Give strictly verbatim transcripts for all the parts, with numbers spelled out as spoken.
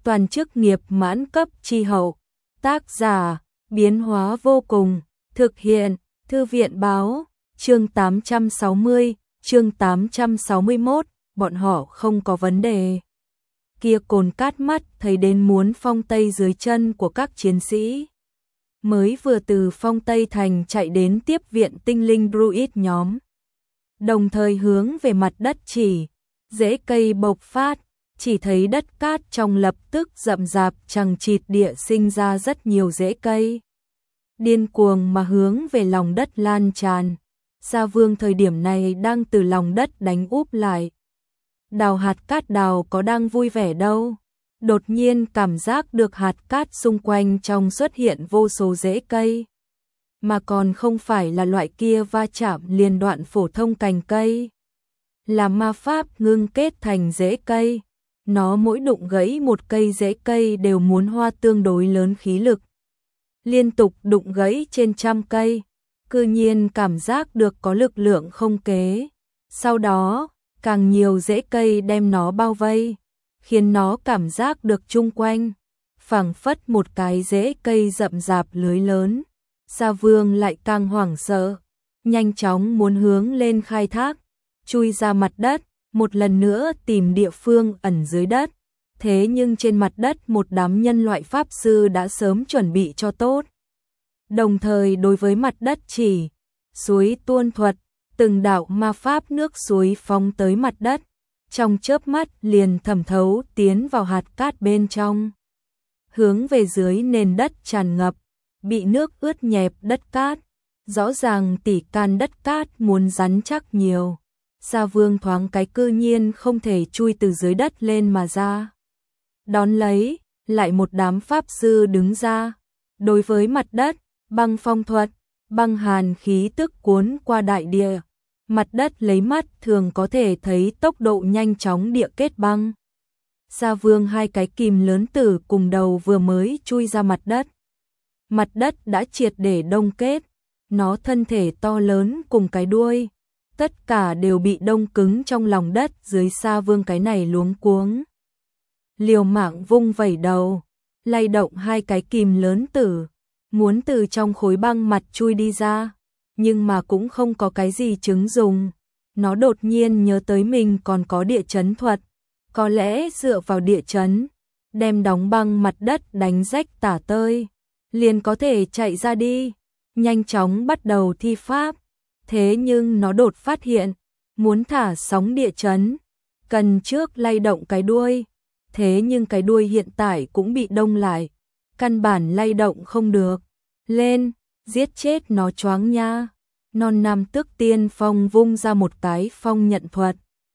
toàn chức nghiệp mãn cấp chi hậu. Tác giả, biến hóa vô cùng, thực hiện, thư viện báo, chương tám trăm sáu mươi, chương tám trăm sáu mươi mốt, bọn họ không có vấn đề. Kia Cồn Cát mắt thấy đến muốn phong tây dưới chân của các chiến sĩ. Mới vừa từ phong Tây Thành chạy đến tiếp viện tinh linh druid nhóm. Đồng thời hướng về mặt đất chỉ, rễ cây bộc phát, chỉ thấy đất cát trong lập tức rậm rạp chằng chịt địa sinh ra rất nhiều rễ cây. Điên cuồng mà hướng về lòng đất lan tràn. Sa Vương thời điểm này đang từ lòng đất đánh úp lại. Đào hạt cát đào có đang vui vẻ đâu. Đột nhiên cảm giác được hạt cát xung quanh trong xuất hiện vô số rễ cây. Mà còn không phải là loại kia va chạm liền đoạn phổ thông cành cây. Là ma pháp ngưng kết thành rễ cây. Nó mỗi đụng gãy một cây rễ cây đều muốn hoa tương đối lớn khí lực. Liên tục đụng gãy trên trăm cây. Cư nhiên cảm giác được có lực lượng không kế. Sau đó, càng nhiều rễ cây đem nó bao vây, khiến nó cảm giác được chung quanh, phảng phất một cái rễ cây rậm rạp lưới lớn. Sa Vương lại càng hoảng sợ, nhanh chóng muốn hướng lên khai thác, chui ra mặt đất, một lần nữa tìm địa phương ẩn dưới đất. Thế nhưng trên mặt đất một đám nhân loại pháp sư đã sớm chuẩn bị cho tốt. Đồng thời đối với mặt đất chỉ, suối tuôn thuật, từng đạo ma pháp nước suối phóng tới mặt đất, trong chớp mắt liền thẩm thấu tiến vào hạt cát bên trong. Hướng về dưới nền đất tràn ngập, bị nước ướt nhẹp đất cát, rõ ràng tỉ can đất cát muốn rắn chắc nhiều. Sa Vương thoáng cái cư nhiên không thể chui từ dưới đất lên mà ra. Đón lấy, lại một đám pháp sư đứng ra, đối với mặt đất, băng phong thuật, băng hàn khí tức cuốn qua đại địa. Mặt đất lấy mắt thường có thể thấy tốc độ nhanh chóng địa kết băng. Sa Vương hai cái kìm lớn tử cùng đầu vừa mới chui ra mặt đất. Mặt đất đã triệt để đông kết, nó thân thể to lớn cùng cái đuôi, tất cả đều bị đông cứng trong lòng đất dưới Sa Vương cái này luống cuống. Liều mạng vung vẩy đầu, lay động hai cái kìm lớn tử, muốn từ trong khối băng mặt chui đi ra. Nhưng mà cũng không có cái gì chứng dùng. Nó đột nhiên nhớ tới mình còn có địa chấn thuật. Có lẽ dựa vào địa chấn, đem đóng băng mặt đất đánh rách tả tơi, liền có thể chạy ra đi. Nhanh chóng bắt đầu thi pháp. Thế nhưng nó đột phát hiện, muốn thả sóng địa chấn, cần trước lay động cái đuôi. Thế nhưng cái đuôi hiện tại cũng bị đông lại, căn bản lay động không được. Lên, giết chết nó choáng nha. Non Nam Tước Tiên Phong vung ra một cái phong nhận thuật.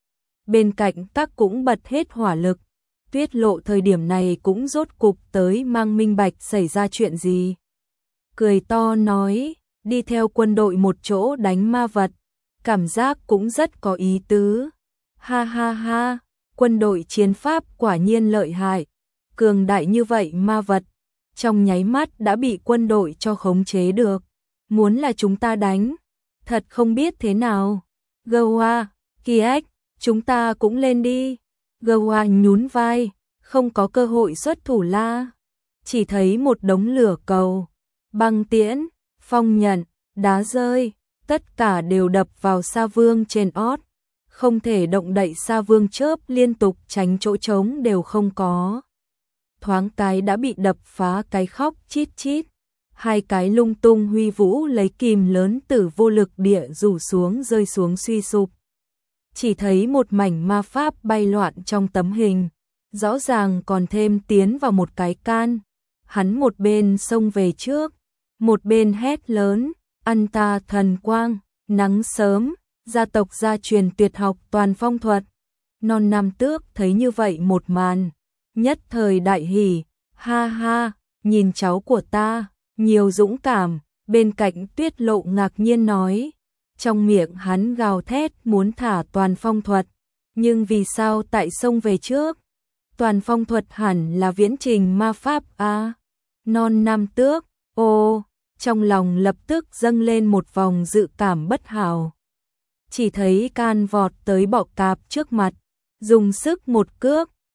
Bên cạnh các cũng bật hết hỏa lực. Tuyết Lộ thời điểm này cũng rốt cục tới mang minh bạch xảy ra chuyện gì. Cười to nói, đi theo quân đội một chỗ đánh ma vật, cảm giác cũng rất có ý tứ. Ha ha ha, quân đội chiến pháp quả nhiên lợi hại, cường đại như vậy ma vật, trong nháy mắt đã bị quân đội cho khống chế được. Muốn là chúng ta đánh, thật không biết thế nào. Goa, Kiếc, chúng ta cũng lên đi. Goa nhún vai, không có cơ hội xuất thủ la. Chỉ thấy một đống lửa cầu, băng tiễn, phong nhận, đá rơi, tất cả đều đập vào Sa Vương trên ót. Không thể động đậy, Sa Vương chớp liên tục tránh chỗ trống đều không có. Thoáng cái đã bị đập phá cái khóc chít chít. Hai cái lung tung huy vũ lấy kìm lớn tử vô lực địa rủ xuống rơi xuống suy sụp. Chỉ thấy một mảnh ma pháp bay loạn trong tấm hình, rõ ràng còn thêm tiến vào một cái can. Hắn một bên xông về trước, một bên hét lớn, ăn ta thần quang, nắng sớm, gia tộc gia truyền tuyệt học toàn phong thuật. Non Nam Tước thấy như vậy một màn, nhất thời đại hỉ, ha ha, nhìn cháu của ta, nhiều dũng cảm. Bên cạnh Tuyết Lộ ngạc nhiên nói, trong miệng hắn gào thét muốn thả toàn phong thuật, nhưng vì sao tại sông về trước? Toàn phong thuật hẳn là viễn trình ma pháp a. Non Nam Tước, ô, trong lòng lập tức dâng lên một vòng dự cảm bất hảo. Chỉ thấy can vọt tới bọ cạp trước mặt, dùng sức một cước,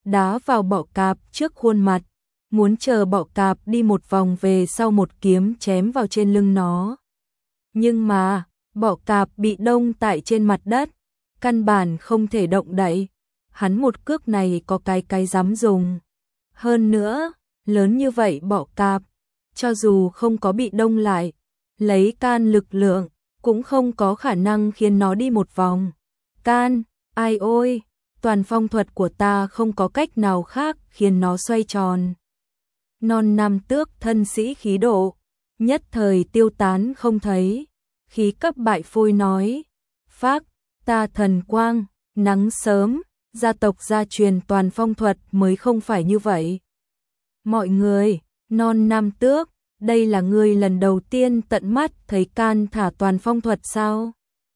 đá vào bọ cạp trước khuôn mặt, muốn chờ bọ cạp đi một vòng về sau một kiếm chém vào trên lưng nó. Nhưng mà, bọ cạp bị đông tại trên mặt đất, căn bản không thể động đậy. Hắn một cước này có cái cái dám dùng. Hơn nữa, lớn như vậy bọ cạp, cho dù không có bị đông lại, lấy can lực lượng, cũng không có khả năng khiến nó đi một vòng. Can, ai ôi, toàn phong thuật của ta không có cách nào khác khiến nó xoay tròn. Non nam tước thân sĩ khí độ, nhất thời tiêu tán không thấy, khí cấp bại phôi nói, phác, ta thần quang, nắng sớm, gia tộc gia truyền toàn phong thuật mới không phải như vậy. Mọi người, non nam tước, đây là ngươi lần đầu tiên tận mắt thấy can thả toàn phong thuật sao?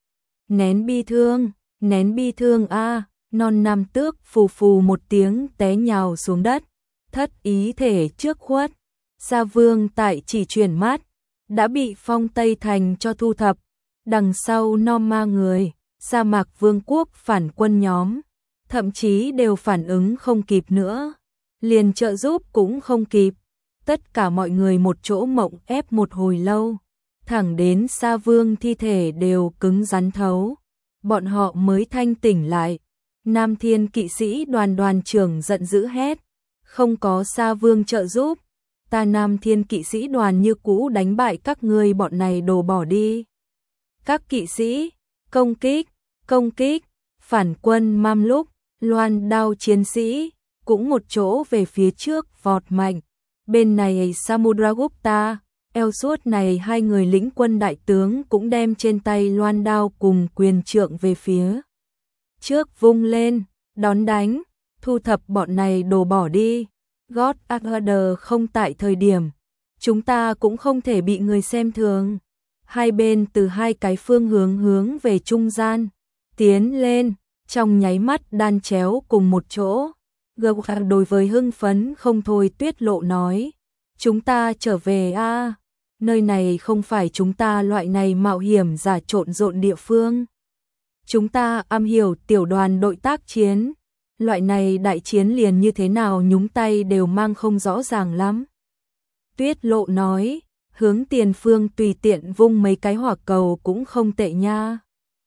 Nén bi thương, nén bi thương a, non nam tước phù phù một tiếng té nhào xuống đất, thất ý thể trước khuất. Sa Vương tại chỉ chuyển mắt, đã bị Phong Tây Thành cho thu thập, đằng sau no ma người, Sa Mạc Vương quốc phản quân nhóm, thậm chí đều phản ứng không kịp nữa, liền trợ giúp cũng không kịp. Tất cả mọi người một chỗ mộng ép một hồi lâu, thẳng đến Sa Vương thi thể đều cứng rắn thấu, bọn họ mới thanh tỉnh lại. Nam Thiên kỵ sĩ đoàn đoàn trưởng giận dữ hét, không có Sa Vương trợ giúp, ta Nam Thiên kỵ sĩ đoàn như cũ đánh bại các ngươi bọn này đồ bỏ đi. Các kỵ sĩ, công kích, công kích, phản quân Mam Lúc, loan đao chiến sĩ, cũng một chỗ về phía trước vọt mạnh. Bên này Samudragupta, Elsuốt này hai người lĩnh quân đại tướng cũng đem trên tay loan đao cùng quyền trượng về phía trước vung lên, đón đánh, thu thập bọn này đồ bỏ đi. God Order không tại thời điểm, chúng ta cũng không thể bị người xem thường. Hai bên từ hai cái phương hướng hướng về trung gian, tiến lên, trong nháy mắt đan chéo cùng một chỗ. Gợc đối với hưng phấn không thôi Tuyết Lộ nói, chúng ta trở về a, nơi này không phải chúng ta loại này mạo hiểm giả trộn rộn địa phương. Chúng ta am hiểu tiểu đoàn đội tác chiến, loại này đại chiến liền như thế nào nhúng tay đều mang không rõ ràng lắm. Tuyết Lộ nói, hướng tiền phương tùy tiện vung mấy cái hỏa cầu cũng không tệ nha.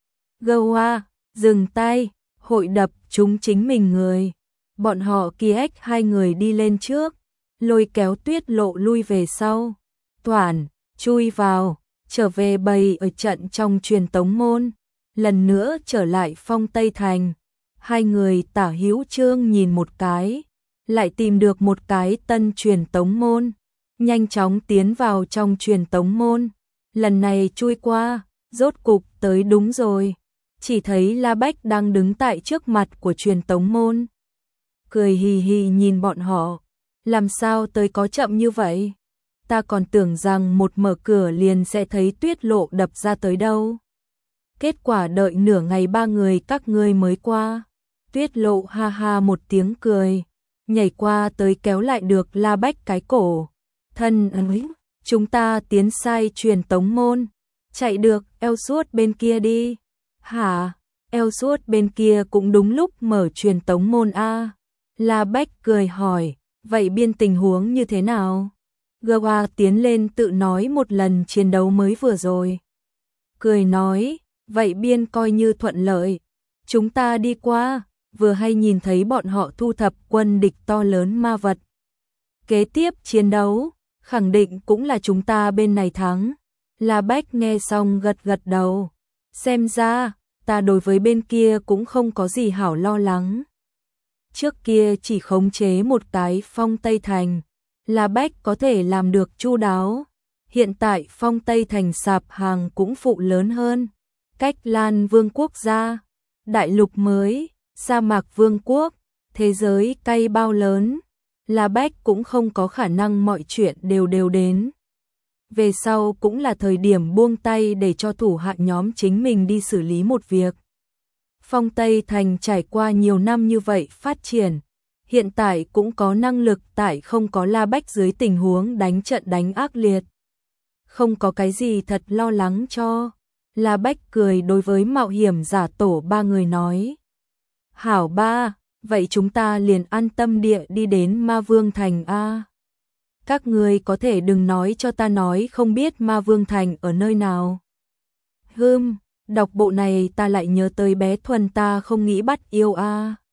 Goa, dừng tay, hội đập chúng chính mình người. Bọn họ kia hai người đi lên trước, lôi kéo Tuyết Lộ lui về sau. Toản, chui vào, trở về bầy ở trận trong truyền tống môn, lần nữa trở lại Phong Tây Thành. Hai người tả hữu trương nhìn một cái, lại tìm được một cái tân truyền tống môn, nhanh chóng tiến vào trong truyền tống môn. Lần này chui qua, rốt cục tới đúng rồi, chỉ thấy La Bách đang đứng tại trước mặt của truyền tống môn. Cười hì hì nhìn bọn họ, làm sao tới có chậm như vậy? Ta còn tưởng rằng một mở cửa liền sẽ thấy Tuyết Lộ đập ra tới đâu. Kết quả đợi nửa ngày ba người các ngươi mới qua. Tuyết Lộ ha ha một tiếng cười, nhảy qua tới kéo lại được La Bách cái cổ. Thân ơi, chúng ta tiến sai truyền tống môn, chạy được eo suốt bên kia đi. Hả, eo suốt bên kia cũng đúng lúc mở truyền tống môn a. La Bách cười hỏi, vậy biên tình huống như thế nào? Gawa tiến lên tự nói một lần chiến đấu mới vừa rồi. Cười nói, vậy biên coi như thuận lợi. Chúng ta đi qua, vừa hay nhìn thấy bọn họ thu thập quân địch to lớn ma vật. Kế tiếp chiến đấu, khẳng định cũng là chúng ta bên này thắng. La Bách nghe xong gật gật đầu. Xem ra, ta đối với bên kia cũng không có gì hảo lo lắng. Trước kia chỉ khống chế một cái Phong Tây Thành, La Bách có thể làm được chu đáo. Hiện tại Phong Tây Thành sạp hàng cũng phụ lớn hơn. Cách Lan Vương quốc gia, đại lục mới, sa mạc vương quốc, thế giới cay bao lớn, La Bách cũng không có khả năng mọi chuyện đều đều đến. Về sau cũng là thời điểm buông tay để cho thủ hạ nhóm chính mình đi xử lý một việc. Phong Tây Thành trải qua nhiều năm như vậy phát triển, hiện tại cũng có năng lực tại không có La Bách dưới tình huống đánh trận đánh ác liệt. Không có cái gì thật lo lắng cho. La Bách cười đối với mạo hiểm giả tổ ba người nói. Hảo ba, vậy chúng ta liền an tâm địa đi đến Ma Vương Thành a. Các ngươi có thể đừng nói cho ta nói không biết Ma Vương Thành ở nơi nào. Hừm, đọc bộ này ta lại nhớ tới bé Thuần ta không nghĩ bắt yêu a.